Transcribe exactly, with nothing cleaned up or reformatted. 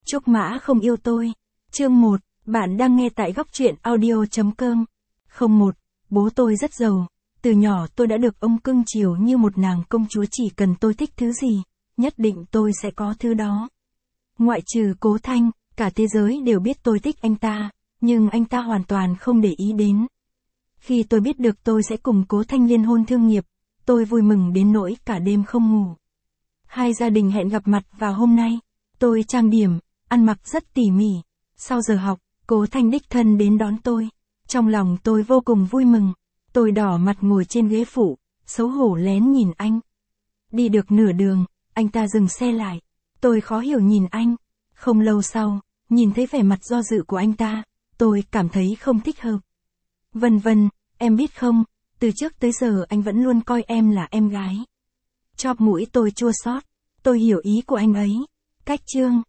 Trúc Mã không yêu tôi. Chương một, bạn đang nghe tại góc truyện audio chấm com. Không một, bố tôi rất giàu. Từ nhỏ tôi đã được ông cưng chiều như một nàng công chúa, chỉ cần tôi thích thứ gì, nhất định tôi sẽ có thứ đó. Ngoại trừ Cố Thanh, cả thế giới đều biết tôi thích anh ta, nhưng anh ta hoàn toàn không để ý đến. Khi tôi biết được tôi sẽ cùng Cố Thanh liên hôn thương nghiệp, tôi vui mừng đến nỗi cả đêm không ngủ. Hai gia đình hẹn gặp mặt vào hôm nay. Tôi trang điểm, ăn mặc rất tỉ mỉ. Sau giờ học, Cố Thanh đích thân đến đón tôi. Trong lòng tôi vô cùng vui mừng. Tôi đỏ mặt ngồi trên ghế phụ, xấu hổ lén nhìn anh. Đi được nửa đường, anh ta dừng xe lại. Tôi khó hiểu nhìn anh. Không lâu sau, nhìn thấy vẻ mặt do dự của anh ta, tôi cảm thấy không thích hợp. Vân vân, em biết không, từ trước tới giờ anh vẫn luôn coi em là em gái. Chóp mũi tôi chua xót. Tôi hiểu ý của anh ấy. Cách chương.